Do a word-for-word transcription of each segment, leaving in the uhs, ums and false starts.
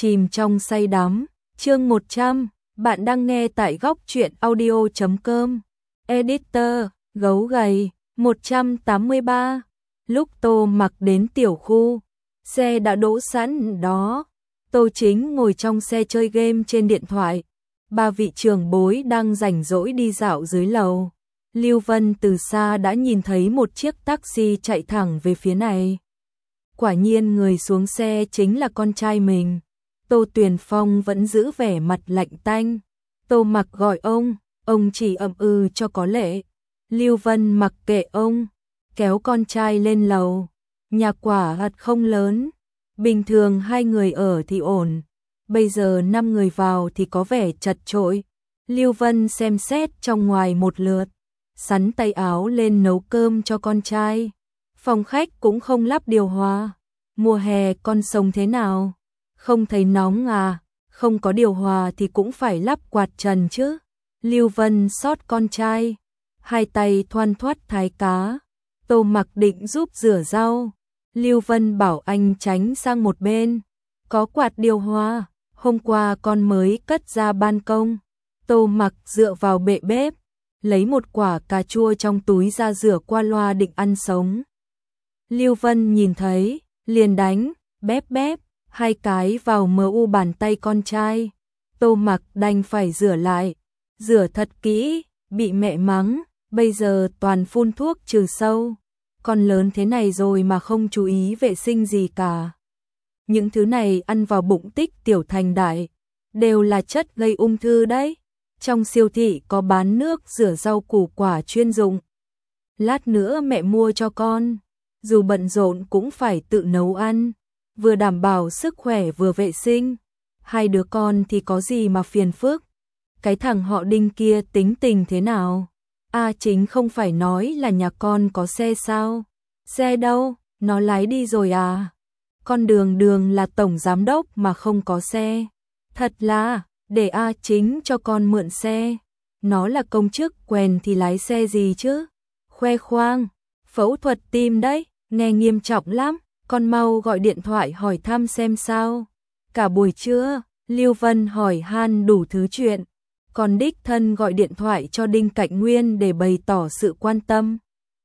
chìm trong say đắm. Chương một trăm, bạn đang nghe tại góc truyện audio chấm com. Editor, gấu gầy. Một trăm tám mươi ba. Lúc Tô Mặc đến tiểu khu, xe đã đỗ sẵn đó. Tô Chính ngồi trong xe chơi game trên điện thoại. Ba vị trưởng bối đang rảnh rỗi đi dạo dưới lầu. Lưu Vân từ xa đã nhìn thấy một chiếc taxi chạy thẳng về phía này. Quả nhiên người xuống xe chính là con trai mình. Tô Tuyền Phong vẫn giữ vẻ mặt lạnh tanh. Tô Mặc gọi ông, ông chỉ ậm ừ cho có lệ. Lưu Vân mặc kệ ông, kéo con trai lên lầu. Nhà quả thật không lớn, bình thường hai người ở thì ổn. Bây giờ năm người vào thì có vẻ chật chội. Lưu Vân xem xét trong ngoài một lượt, sắn tay áo lên nấu cơm cho con trai. Phòng khách cũng không lắp điều hòa. Mùa hè con sống thế nào? Không thấy nóng à? Không có điều hòa thì cũng phải lắp quạt trần chứ. Lưu Vân xót con trai, hai tay thoăn thoắt thái cá. Tô Mặc định giúp rửa rau. Lưu Vân bảo anh tránh sang một bên. Có quạt điều hòa, hôm qua con mới cất ra ban công. Tô Mặc dựa vào bệ bếp, lấy một quả cà chua trong túi ra rửa qua loa định ăn sống. Lưu Vân nhìn thấy, liền đánh, bép bép, hai cái vào mờ u bàn tay con trai. Tô Mặc đành phải rửa lại, rửa thật kỹ, bị mẹ mắng, bây giờ toàn phun thuốc trừ sâu. Con lớn thế này rồi mà không chú ý vệ sinh gì cả. Những thứ này ăn vào bụng tích tiểu thành đại, đều là chất gây ung thư đấy. Trong siêu thị có bán nước rửa rau củ quả chuyên dụng. Lát nữa mẹ mua cho con. Dù bận rộn cũng phải tự nấu ăn, vừa đảm bảo sức khỏe vừa vệ sinh. Hai đứa con thì có gì mà phiền phức. Cái thằng họ Đinh kia tính tình thế nào? A Chính không phải nói là nhà con có xe sao? Xe đâu? Nó lái đi rồi à? Con Đường Đường là tổng giám đốc mà không có xe. Thật là, để A Chính cho con mượn xe. Nó là công chức quèn thì lái xe gì chứ? Khoe khoang, phẫu thuật tim đấy, nghe nghiêm trọng lắm. Con mau gọi điện thoại hỏi thăm xem sao. Cả buổi trưa, Lưu Vân hỏi han đủ thứ chuyện. Còn đích thân gọi điện thoại cho Đinh Cạnh Nguyên để bày tỏ sự quan tâm.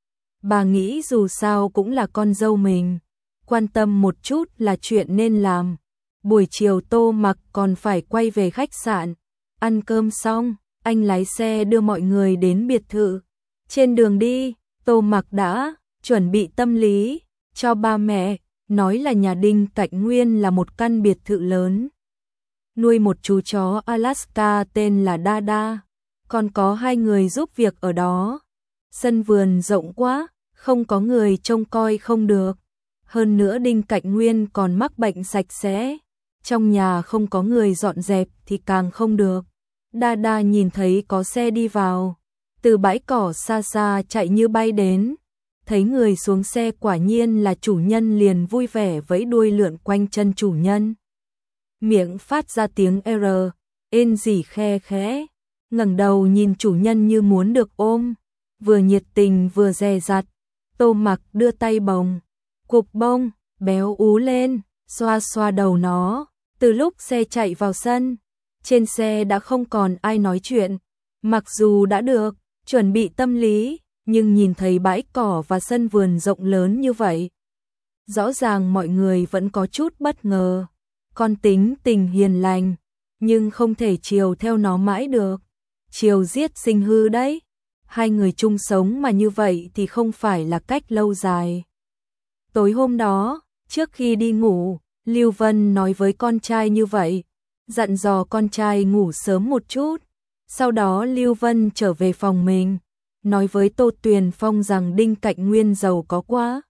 Bà nghĩ dù sao cũng là con dâu mình, quan tâm một chút là chuyện nên làm. Buổi chiều Tô Mặc còn phải quay về khách sạn. Ăn cơm xong, anh lái xe đưa mọi người đến biệt thự. Trên đường đi, Tô Mặc đã chuẩn bị tâm lý cho ba mẹ, nói là nhà Đinh Cạnh Nguyên là một căn biệt thự lớn. Nuôi một chú chó Alaska tên là Dada, còn có hai người giúp việc ở đó. Sân vườn rộng quá, không có người trông coi không được. Hơn nữa Đinh Cạnh Nguyên còn mắc bệnh sạch sẽ, trong nhà không có người dọn dẹp thì càng không được. Dada nhìn thấy có xe đi vào, từ bãi cỏ xa xa chạy như bay đến. Thấy người xuống xe quả nhiên là chủ nhân liền vui vẻ vẫy đuôi lượn quanh chân chủ nhân. Miệng phát ra tiếng R, ên gì khe khẽ, ngẩng đầu nhìn chủ nhân như muốn được ôm, vừa nhiệt tình vừa dè dặt. Tô Mặc đưa tay bồng, cục bông, béo ú lên, xoa xoa đầu nó. Từ lúc xe chạy vào sân, trên xe đã không còn ai nói chuyện. Mặc dù đã được chuẩn bị tâm lý, nhưng nhìn thấy bãi cỏ và sân vườn rộng lớn như vậy, rõ ràng mọi người vẫn có chút bất ngờ. Con tính tình hiền lành, nhưng không thể chiều theo nó mãi được. Chiều giết sinh hư đấy. Hai người chung sống mà như vậy thì không phải là cách lâu dài. Tối hôm đó, trước khi đi ngủ, Lưu Vân nói với con trai như vậy, dặn dò con trai ngủ sớm một chút. Sau đó Lưu Vân trở về phòng mình, nói với Tô Tuyền Phong rằng Đinh Cạnh Nguyên giàu có quá.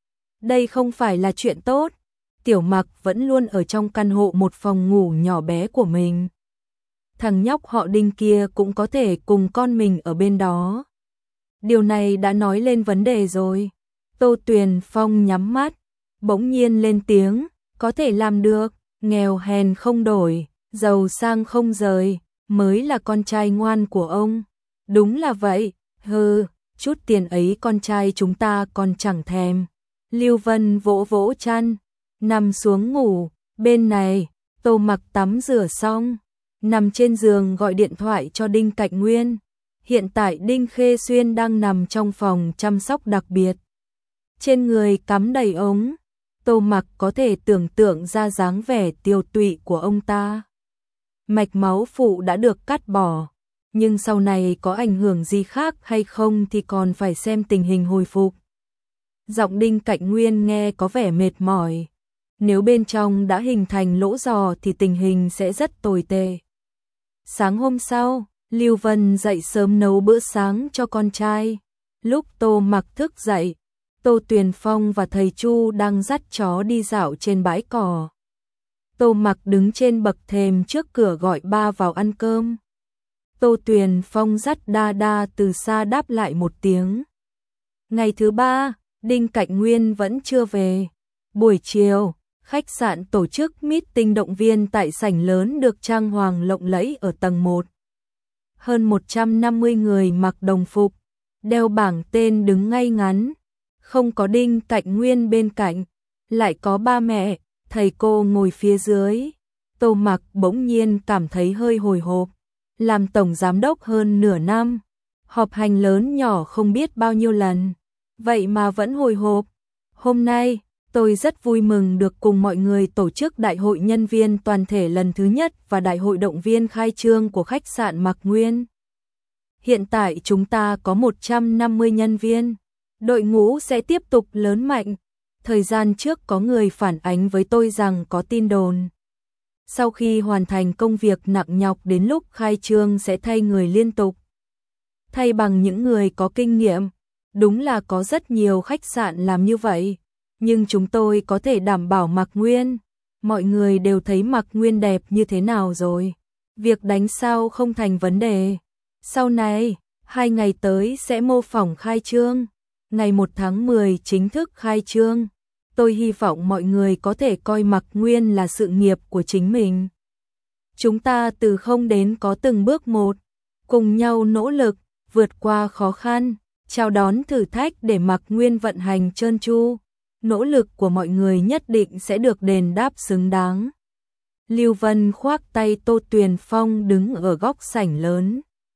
Đây không phải là chuyện tốt. Tiểu Mặc vẫn luôn ở trong căn hộ một phòng ngủ nhỏ bé của mình. Thằng nhóc họ Đinh kia cũng có thể cùng con mình ở bên đó. Điều này đã nói lên vấn đề rồi. Tô Tuyền Phong nhắm mắt, bỗng nhiên lên tiếng, có thể làm được, nghèo hèn không đổi, giàu sang không rời, mới là con trai ngoan của ông. Đúng là vậy, hừ, chút tiền ấy con trai chúng ta còn chẳng thèm. Lưu Vân vỗ vỗ chăn, nằm xuống ngủ. Bên này, Tô Mặc tắm rửa xong, nằm trên giường gọi điện thoại cho Đinh Cạnh Nguyên. Hiện tại Đinh Khê Xuyên đang nằm trong phòng chăm sóc đặc biệt. Trên người cắm đầy ống, Tô Mặc có thể tưởng tượng ra dáng vẻ tiều tụy của ông ta. Mạch máu phụ đã được cắt bỏ, nhưng sau này có ảnh hưởng gì khác hay không thì còn phải xem tình hình hồi phục. Giọng Đinh Cạnh Nguyên nghe có vẻ mệt mỏi. Nếu bên trong đã hình thành lỗ giò thì tình hình sẽ rất tồi tệ. Sáng hôm sau, Lưu Vân dậy sớm nấu bữa sáng cho con trai. Lúc Tô Mặc thức dậy, Tô Tuyền Phong và thầy Chu đang dắt chó đi dạo trên bãi cỏ. Tô Mặc đứng trên bậc thềm trước cửa gọi ba vào ăn cơm. Tô Tuyền Phong dắt Đa Đa từ xa đáp lại một tiếng. Ngày thứ ba, Đinh Cạnh Nguyên vẫn chưa về. Buổi chiều, khách sạn tổ chức meeting động viên tại sảnh lớn được trang hoàng lộng lẫy ở tầng một. Hơn một trăm năm mươi người mặc đồng phục, đeo bảng tên đứng ngay ngắn. Không có Đinh Cạnh Nguyên bên cạnh, lại có ba mẹ, thầy cô ngồi phía dưới. Tô Mặc bỗng nhiên cảm thấy hơi hồi hộp. Làm tổng giám đốc hơn nửa năm, họp hành lớn nhỏ không biết bao nhiêu lần, vậy mà vẫn hồi hộp. Hôm nay, tôi rất vui mừng được cùng mọi người tổ chức đại hội nhân viên toàn thể lần thứ nhất và đại hội động viên khai trương của khách sạn Mạc Nguyên. Hiện tại chúng ta có một trăm năm mươi nhân viên, đội ngũ sẽ tiếp tục lớn mạnh. Thời gian trước có người phản ánh với tôi rằng có tin đồn. Sau khi hoàn thành công việc nặng nhọc đến lúc khai trương sẽ thay người liên tục. Thay bằng những người có kinh nghiệm, đúng là có rất nhiều khách sạn làm như vậy. Nhưng chúng tôi có thể đảm bảo Mạc Nguyên. Mọi người đều thấy Mạc Nguyên đẹp như thế nào rồi. Việc đánh sao không thành vấn đề. Sau này, hai ngày tới sẽ mô phỏng khai trương. Ngày một tháng mười chính thức khai trương. Tôi hy vọng mọi người có thể coi Mạc Nguyên là sự nghiệp của chính mình. Chúng ta từ không đến có từng bước một, cùng nhau nỗ lực, vượt qua khó khăn, chào đón thử thách để Mạc Nguyên vận hành trơn tru. Nỗ lực của mọi người nhất định sẽ được đền đáp xứng đáng. Lưu Vân khoác tay Tô Tuyền Phong đứng ở góc sảnh lớn.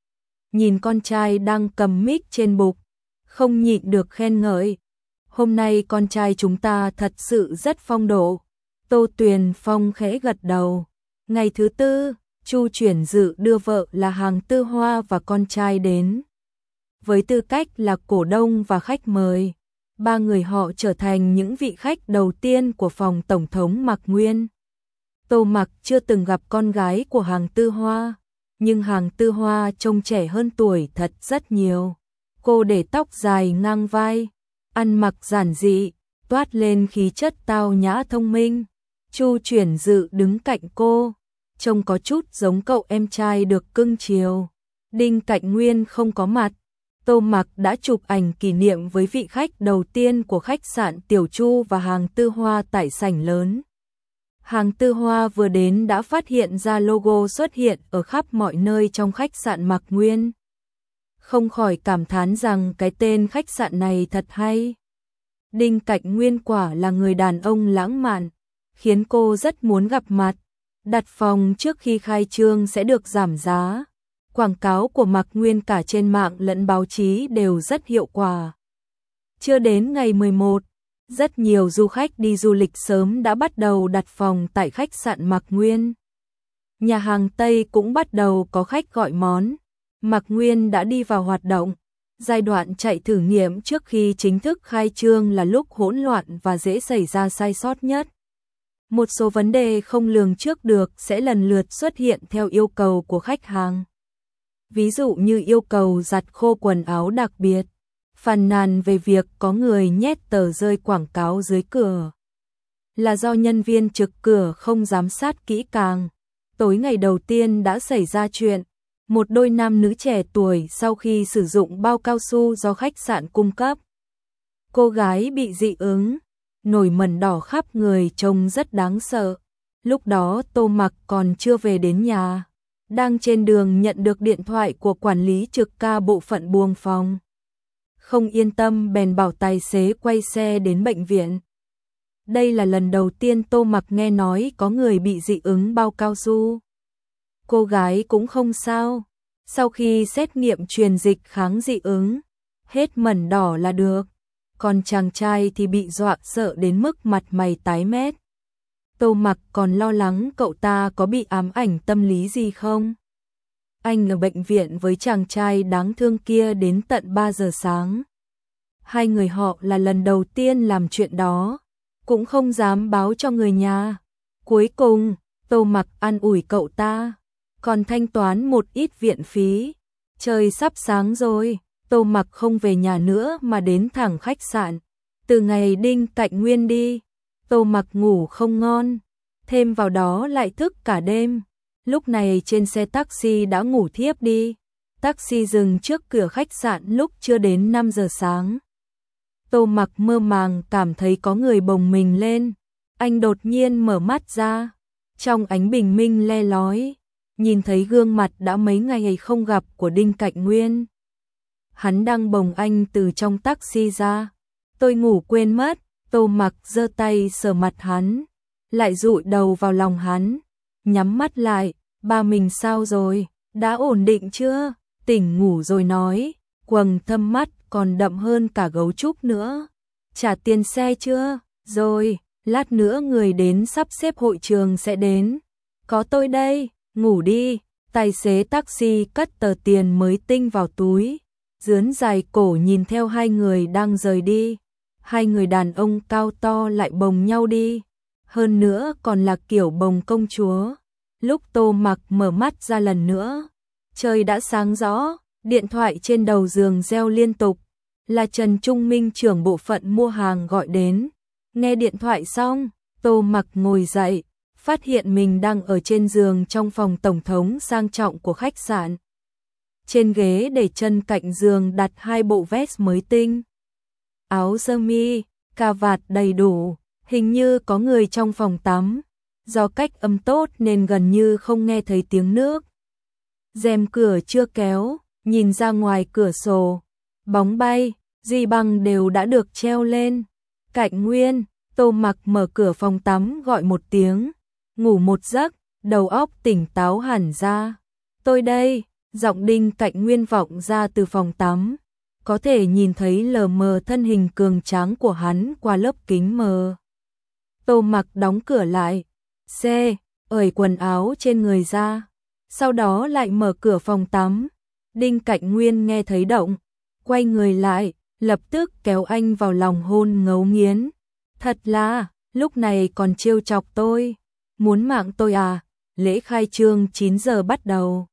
Nhìn con trai đang cầm mic trên bục, không nhịn được khen ngợi. Hôm nay con trai chúng ta thật sự rất phong độ. Tô Tuyền Phong khẽ gật đầu. Ngày thứ tư, Chu Chuyển Dự đưa vợ là Hàng Tư Hoa và con trai đến. Với tư cách là cổ đông và khách mời, ba người họ trở thành những vị khách đầu tiên của phòng tổng thống Mạc Nguyên. Tô Mặc chưa từng gặp con gái của Hàng Tư Hoa, nhưng Hàng Tư Hoa trông trẻ hơn tuổi thật rất nhiều. Cô để tóc dài ngang vai, ăn mặc giản dị, toát lên khí chất tao nhã thông minh. Chu Chuyển Dự đứng cạnh cô, trông có chút giống cậu em trai được cưng chiều. Đinh Cạnh Nguyên không có mặt. Tô Mặc đã chụp ảnh kỷ niệm với vị khách đầu tiên của khách sạn Tiểu Chu và Hàng Tư Hoa tại sảnh lớn. Hàng Tư Hoa vừa đến đã phát hiện ra logo xuất hiện ở khắp mọi nơi trong khách sạn Mạc Nguyên. Không khỏi cảm thán rằng cái tên khách sạn này thật hay. Đinh Cạnh Nguyên quả là người đàn ông lãng mạn, khiến cô rất muốn gặp mặt. Đặt phòng trước khi khai trương sẽ được giảm giá. Quảng cáo của Mạc Nguyên cả trên mạng lẫn báo chí đều rất hiệu quả. Chưa đến ngày mười một, rất nhiều du khách đi du lịch sớm đã bắt đầu đặt phòng tại khách sạn Mạc Nguyên. Nhà hàng Tây cũng bắt đầu có khách gọi món. Mạc Nguyên đã đi vào hoạt động. Giai đoạn chạy thử nghiệm trước khi chính thức khai trương là lúc hỗn loạn và dễ xảy ra sai sót nhất. Một số vấn đề không lường trước được sẽ lần lượt xuất hiện theo yêu cầu của khách hàng. Ví dụ như yêu cầu giặt khô quần áo đặc biệt, phàn nàn về việc có người nhét tờ rơi quảng cáo dưới cửa. Là do nhân viên trực cửa không giám sát kỹ càng. Tối ngày đầu tiên đã xảy ra chuyện. Một đôi nam nữ trẻ tuổi sau khi sử dụng bao cao su do khách sạn cung cấp. Cô gái bị dị ứng, nổi mẩn đỏ khắp người trông rất đáng sợ. Lúc đó Tô Mặc còn chưa về đến nhà. Đang trên đường nhận được điện thoại của quản lý trực ca bộ phận buồng phòng. Không yên tâm bèn bảo tài xế quay xe đến bệnh viện. Đây là lần đầu tiên Tô Mặc nghe nói có người bị dị ứng bao cao su. Cô gái cũng không sao, sau khi xét nghiệm truyền dịch kháng dị ứng, hết mẩn đỏ là được, còn chàng trai thì bị dọa sợ đến mức mặt mày tái mét. Tô Mặc còn lo lắng cậu ta có bị ám ảnh tâm lý gì không. Anh ở bệnh viện với chàng trai đáng thương kia đến tận ba giờ sáng. Hai người họ là lần đầu tiên làm chuyện đó, cũng không dám báo cho người nhà. Cuối cùng, Tô Mặc an ủi cậu ta, còn thanh toán một ít viện phí. Trời sắp sáng rồi, Tô Mặc không về nhà nữa mà đến thẳng khách sạn. Từ ngày Đinh Cạnh Nguyên đi, Tô Mặc ngủ không ngon, thêm vào đó lại thức cả đêm. Lúc này trên xe taxi đã ngủ thiếp đi. Taxi dừng trước cửa khách sạn lúc chưa đến năm giờ sáng. Tô Mặc mơ màng cảm thấy có người bồng mình lên. Anh đột nhiên mở mắt ra, trong ánh bình minh le lói, nhìn thấy gương mặt đã mấy ngày không gặp của Đinh Cạnh Nguyên. Hắn đang bồng anh từ trong taxi ra. Tôi ngủ quên mất. Tô Mặc giơ tay sờ mặt hắn, lại dụi đầu vào lòng hắn, nhắm mắt lại. Ba mình sao rồi, đã ổn định chưa? Tỉnh ngủ rồi nói, quầng thâm mắt còn đậm hơn cả gấu trúc nữa. Trả tiền xe chưa? Rồi, lát nữa người đến sắp xếp hội trường sẽ đến. Có tôi đây, ngủ đi. Tài xế taxi cất tờ tiền mới tinh vào túi, dướn dài cổ nhìn theo hai người đang rời đi. Hai người đàn ông cao to lại bồng nhau đi, hơn nữa còn là kiểu bồng công chúa. Lúc Tô Mặc mở mắt ra lần nữa, trời đã sáng rõ, điện thoại trên đầu giường reo liên tục, là Trần Trung Minh trưởng bộ phận mua hàng gọi đến. Nghe điện thoại xong, Tô Mặc ngồi dậy, phát hiện mình đang ở trên giường trong phòng tổng thống sang trọng của khách sạn. Trên ghế để chân cạnh giường đặt hai bộ vest mới tinh, áo sơ mi, cà vạt đầy đủ, hình như có người trong phòng tắm. Do cách âm tốt nên gần như không nghe thấy tiếng nước. Rèm cửa chưa kéo, nhìn ra ngoài cửa sổ, bóng bay, duy băng đều đã được treo lên. Cạnh Nguyên, Tô Mặc mở cửa phòng tắm gọi một tiếng, ngủ một giấc, đầu óc tỉnh táo hẳn ra. Tôi đây, giọng Đinh Cạnh Nguyên vọng ra từ phòng tắm, có thể nhìn thấy lờ mờ thân hình cường tráng của hắn qua lớp kính mờ. Tô Mặc đóng cửa lại, C, ởi quần áo trên người ra, sau đó lại mở cửa phòng tắm. Đinh Cạnh Nguyên nghe thấy động, quay người lại, lập tức kéo anh vào lòng hôn ngấu nghiến. Thật là, lúc này còn trêu chọc tôi, muốn mạng tôi à? Lễ khai trương chín giờ bắt đầu.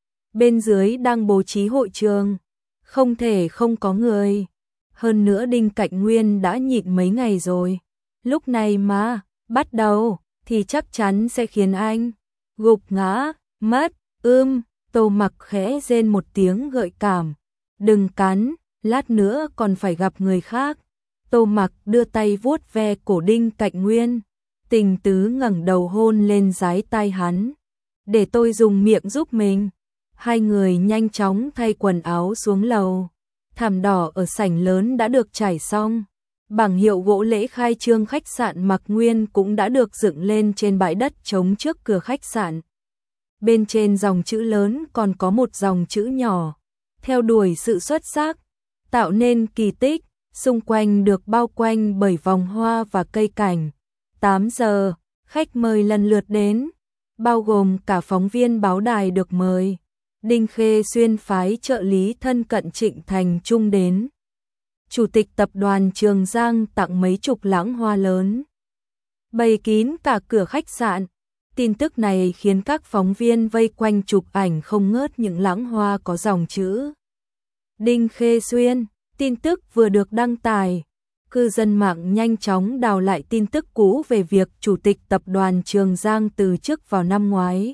Bên dưới đang bố trí hội trường, không thể không có người. Hơn nữa Đinh Cạnh Nguyên đã nhịn mấy ngày rồi, lúc này mà bắt đầu thì chắc chắn sẽ khiến anh gục ngã mất. Ưm, Tô Mặc khẽ rên một tiếng gợi cảm. Đừng cắn, lát nữa còn phải gặp người khác. Tô Mặc đưa tay vuốt ve cổ Đinh Cạnh Nguyên, tình tứ ngẩng đầu hôn lên dái tai hắn. Để tôi dùng miệng giúp mình. Hai người nhanh chóng thay quần áo xuống lầu. Thảm đỏ ở sảnh lớn đã được trải xong. Bảng hiệu gỗ lễ khai trương khách sạn Mặc Nguyên cũng đã được dựng lên trên bãi đất trống trước cửa khách sạn. Bên trên dòng chữ lớn còn có một dòng chữ nhỏ, theo đuổi sự xuất sắc, tạo nên kỳ tích, xung quanh được bao quanh bởi vòng hoa và cây cảnh. tám giờ, khách mời lần lượt đến, bao gồm cả phóng viên báo đài được mời. Đinh Khê Xuyên phái trợ lý thân cận Trịnh Thành Trung đến. Chủ tịch tập đoàn Trường Giang tặng mấy chục lẵng hoa lớn, bày kín cả cửa khách sạn. Tin tức này khiến các phóng viên vây quanh chụp ảnh không ngớt những lẵng hoa có dòng chữ Đinh Khê Xuyên. Tin tức vừa được đăng tải, cư dân mạng nhanh chóng đào lại tin tức cũ về việc chủ tịch tập đoàn Trường Giang từ chức vào năm ngoái.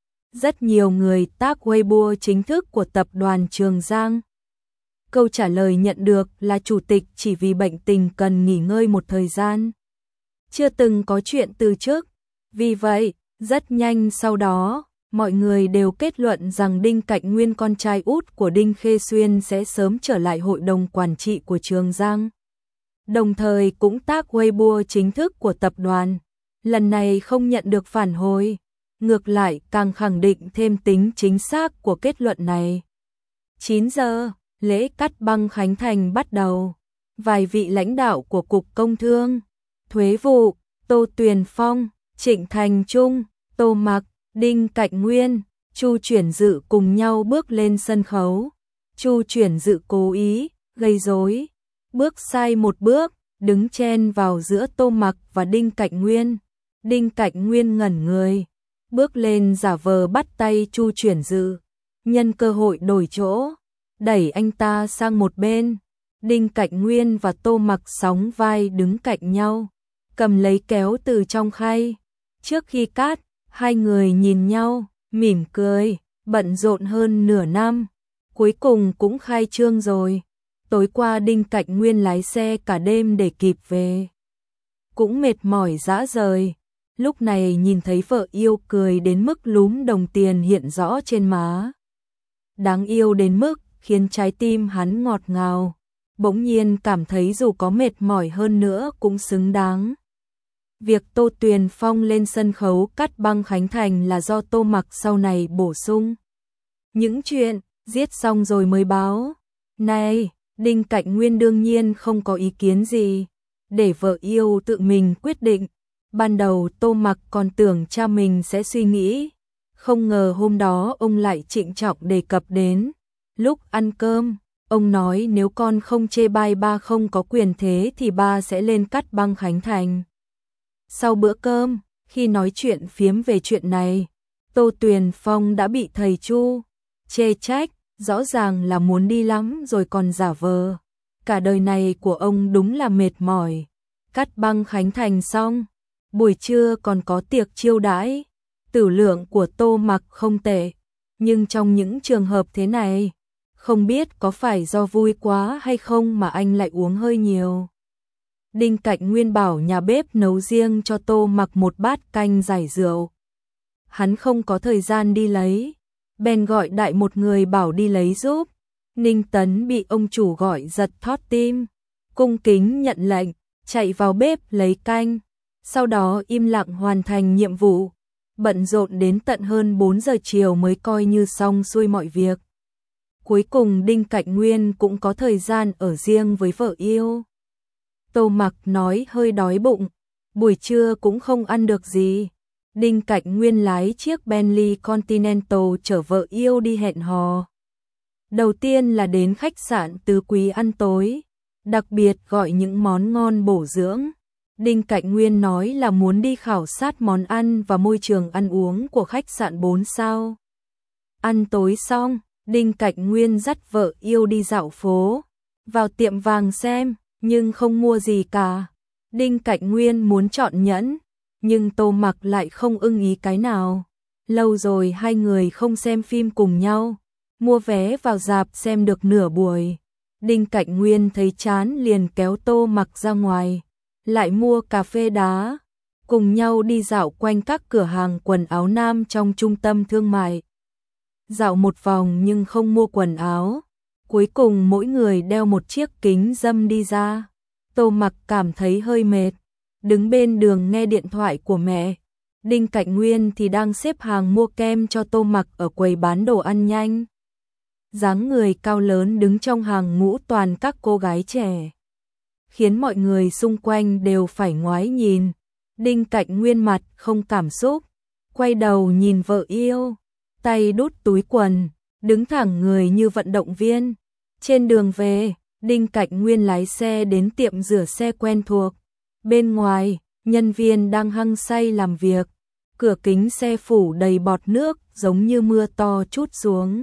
Rất nhiều người tag Weibo chính thức của tập đoàn Trường Giang. Câu trả lời nhận được là chủ tịch chỉ vì bệnh tình cần nghỉ ngơi một thời gian, chưa từng có chuyện từ chức. Vì vậy, rất nhanh sau đó, mọi người đều kết luận rằng Đinh Cạnh Nguyên, con trai út của Đinh Khê Xuyên, sẽ sớm trở lại hội đồng quản trị của Trường Giang. đồng thời cũng tác Weibo chính thức của tập đoàn. Lần này không nhận được phản hồi, ngược lại càng khẳng định thêm tính chính xác của kết luận này. chín giờ, lễ cắt băng khánh thành bắt đầu. Vài vị lãnh đạo của Cục Công Thương, Thuế vụ, Tô Tuyền Phong, Trịnh Thành Trung, Tô Mặc, Đinh Cạnh Nguyên, Chu Chuyển Dự cùng nhau bước lên sân khấu. Chu Chuyển Dự cố ý gây rối, bước sai một bước, đứng chen vào giữa Tô Mặc và Đinh Cạnh Nguyên. Đinh Cạnh Nguyên ngẩn người, bước lên giả vờ bắt tay Chu Chuyển Dự, nhân cơ hội đổi chỗ, đẩy anh ta sang một bên. Đinh Cạnh Nguyên và Tô Mặc sóng vai đứng cạnh nhau, cầm lấy kéo từ trong khay. Trước khi cắt, hai người nhìn nhau, mỉm cười, bận rộn hơn nửa năm, cuối cùng cũng khai trương rồi. Tối qua Đinh Cạnh Nguyên lái xe cả đêm để kịp về, cũng mệt mỏi rã rời. Lúc này nhìn thấy vợ yêu cười đến mức lúm đồng tiền hiện rõ trên má. Đáng yêu đến mức khiến trái tim hắn ngọt ngào, bỗng nhiên cảm thấy dù có mệt mỏi hơn nữa cũng xứng đáng. Việc Tô Tuyền Phong lên sân khấu cắt băng khánh thành là do Tô Mặc sau này bổ sung những chuyện giết xong rồi mới báo. Này, Đinh Cạnh Nguyên đương nhiên không có ý kiến gì, để vợ yêu tự mình quyết định. Ban đầu Tô Mặc còn tưởng cha mình sẽ suy nghĩ, không ngờ hôm đó ông lại trịnh trọng đề cập đến. Lúc ăn cơm, ông nói nếu con không chê bai ba không có quyền thế thì ba sẽ lên cắt băng khánh thành. Sau bữa cơm, khi nói chuyện phiếm về chuyện này, Tô Tuyền Phong đã bị thầy Chu chê trách, rõ ràng là muốn đi lắm rồi còn giả vờ. Cả đời này của ông đúng là mệt mỏi. Cắt băng khánh thành xong, buổi trưa còn có tiệc chiêu đãi. Tử lượng của Tô Mặc không tệ, nhưng trong những trường hợp thế này, không biết có phải do vui quá hay không mà anh lại uống hơi nhiều. Đinh Cạnh Nguyên bảo nhà bếp nấu riêng cho Tô Mặc một bát canh giải rượu. Hắn không có thời gian đi lấy, bèn gọi đại một người bảo đi lấy giúp. Ninh Tấn bị ông chủ gọi giật thót tim, cung kính nhận lệnh, chạy vào bếp lấy canh, sau đó im lặng hoàn thành nhiệm vụ. Bận rộn đến tận hơn bốn giờ chiều mới coi như xong xuôi mọi việc. Cuối cùng Đinh Cạnh Nguyên cũng có thời gian ở riêng với vợ yêu. Tô Mặc nói hơi đói bụng, buổi trưa cũng không ăn được gì. Đinh Cạnh Nguyên lái chiếc Bentley Continental chở vợ yêu đi hẹn hò. Đầu tiên là đến khách sạn Tứ Quý ăn tối, đặc biệt gọi những món ngon bổ dưỡng. Đinh Cạnh Nguyên nói là muốn đi khảo sát món ăn và môi trường ăn uống của khách sạn bốn sao. Ăn tối xong, Đinh Cạnh Nguyên dắt vợ yêu đi dạo phố, vào tiệm vàng xem, nhưng không mua gì cả. Đinh Cạnh Nguyên muốn chọn nhẫn, nhưng Tô Mặc lại không ưng ý cái nào. Lâu rồi hai người không xem phim cùng nhau, mua vé vào rạp xem được nửa buổi. Đinh Cạnh Nguyên thấy chán liền kéo Tô Mặc ra ngoài, lại mua cà phê đá, cùng nhau đi dạo quanh các cửa hàng quần áo nam trong trung tâm thương mại. Dạo một vòng nhưng không mua quần áo, cuối cùng mỗi người đeo một chiếc kính râm đi ra. Tô Mặc cảm thấy hơi mệt, đứng bên đường nghe điện thoại của mẹ. Đinh Cạnh Nguyên thì đang xếp hàng mua kem cho Tô Mặc ở quầy bán đồ ăn nhanh. Dáng người cao lớn đứng trong hàng ngũ toàn các cô gái trẻ, khiến mọi người xung quanh đều phải ngoái nhìn. Đinh Cạnh Nguyên mặt không cảm xúc, quay đầu nhìn vợ yêu, tay đút túi quần, đứng thẳng người như vận động viên. Trên đường về, Đinh Cạnh Nguyên lái xe đến tiệm rửa xe quen thuộc. Bên ngoài, nhân viên đang hăng say làm việc, cửa kính xe phủ đầy bọt nước giống như mưa to trút xuống.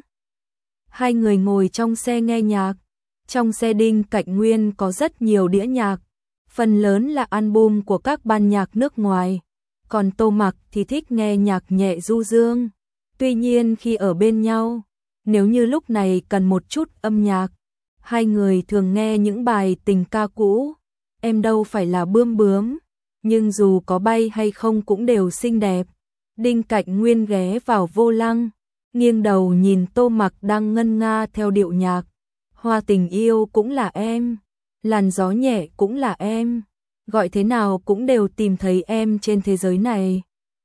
Hai người ngồi trong xe nghe nhạc. Trong xe Đinh Cạnh Nguyên có rất nhiều đĩa nhạc, phần lớn là album của các ban nhạc nước ngoài, còn Tô Mặc thì thích nghe nhạc nhẹ du dương. Tuy nhiên khi ở bên nhau, nếu như lúc này cần một chút âm nhạc, hai người thường nghe những bài tình ca cũ. Em đâu phải là bướm bướm, nhưng dù có bay hay không cũng đều xinh đẹp. Đinh Cạnh Nguyên ghé vào vô lăng, nghiêng đầu nhìn Tô Mặc đang ngân nga theo điệu nhạc. Hoa tình yêu cũng là em, làn gió nhẹ cũng là em, gọi thế nào cũng đều tìm thấy em trên thế giới này.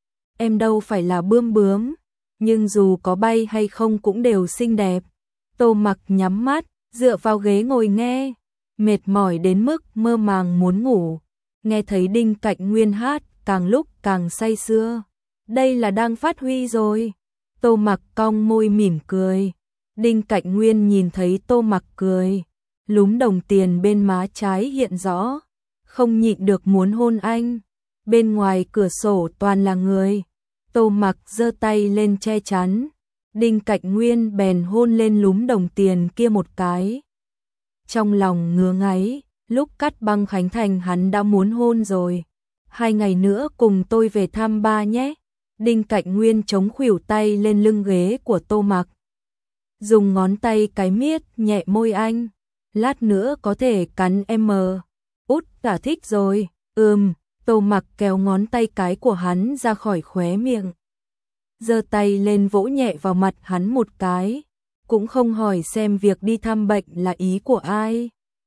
Em đâu phải là bướm bướm, nhưng dù có bay hay không cũng đều xinh đẹp. Tô Mặc nhắm mắt, dựa vào ghế ngồi nghe, mệt mỏi đến mức mơ màng muốn ngủ. Nghe thấy Đinh Cạnh Nguyên hát, càng lúc càng say sưa. Đây là đang phát huy rồi. Tô Mặc cong môi mỉm cười. Đinh Cạnh Nguyên nhìn thấy Tô Mặc cười, lúm đồng tiền bên má trái hiện rõ, không nhịn được muốn hôn anh. Bên ngoài cửa sổ toàn là người. Tô Mặc giơ tay lên che chắn. Đinh Cạnh Nguyên bèn hôn lên lúm đồng tiền kia một cái. Trong lòng ngứa ngáy, lúc cắt băng khánh thành hắn đã muốn hôn rồi. Hai ngày nữa cùng tôi về thăm ba nhé. Đinh Cạnh Nguyên chống khuỷu tay lên lưng ghế của Tô Mặc, dùng ngón tay cái miết nhẹ môi anh. Lát nữa có thể cắn em mờ. Út cả thích rồi. Ừm. Tô Mặc kéo ngón tay cái của hắn ra khỏi khóe miệng, giơ tay lên vỗ nhẹ vào mặt hắn một cái, cũng không hỏi xem việc đi thăm bệnh là ý của ai.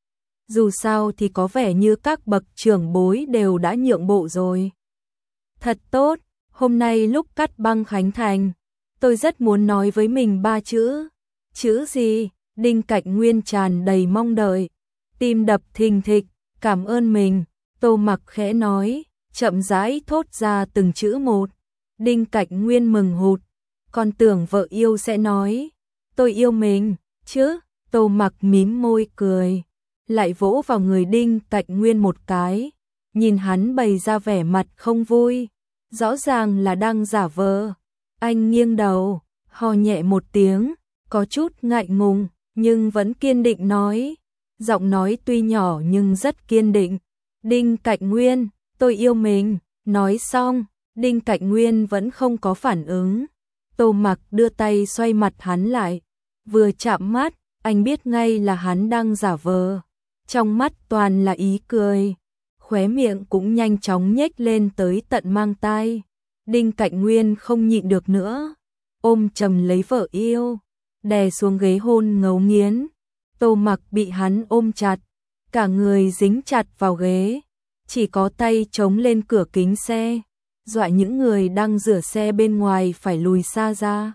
Dù sao thì có vẻ như các bậc trưởng bối đều đã nhượng bộ rồi. Thật tốt, hôm nay lúc cắt băng khánh thành, tôi rất muốn nói với mình ba chữ. Chữ gì? Đinh Cạnh Nguyên tràn đầy mong đợi, tim đập thình thịch. Cảm ơn mình. Tô Mặc khẽ nói, chậm rãi thốt ra từng chữ một. Đinh Cạnh Nguyên mừng hụt, còn tưởng vợ yêu sẽ nói, tôi yêu mình, chứ. Tô Mặc mím môi cười, lại vỗ vào người Đinh Cạnh Nguyên một cái, nhìn hắn bày ra vẻ mặt không vui, rõ ràng là đang giả vờ. Anh nghiêng đầu, ho nhẹ một tiếng, có chút ngại ngùng, nhưng vẫn kiên định nói, giọng nói tuy nhỏ nhưng rất kiên định. Đinh Cạnh Nguyên, tôi yêu mình. Nói xong, Đinh Cạnh Nguyên vẫn không có phản ứng. Tô Mặc đưa tay xoay mặt hắn lại, vừa chạm mắt, anh biết ngay là hắn đang giả vờ. Trong mắt toàn là ý cười, khóe miệng cũng nhanh chóng nhếch lên tới tận mang tai. Đinh Cạnh Nguyên không nhịn được nữa, ôm chầm lấy vợ yêu, đè xuống ghế hôn ngấu nghiến. Tô Mặc bị hắn ôm chặt, cả người dính chặt vào ghế, chỉ có tay chống lên cửa kính xe, dọa những người đang rửa xe bên ngoài phải lùi xa ra.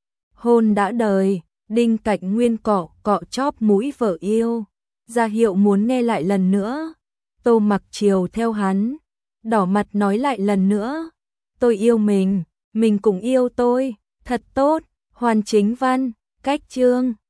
Hôn đã đời, Đinh Cạnh Nguyên cọ cọ chóp mũi vợ yêu, ra hiệu muốn nghe lại lần nữa. Tô Mặc chiều theo hắn, đỏ mặt nói lại lần nữa, tôi yêu mình, mình cũng yêu tôi. Thật tốt. Hoàn Chính Văn, cách chương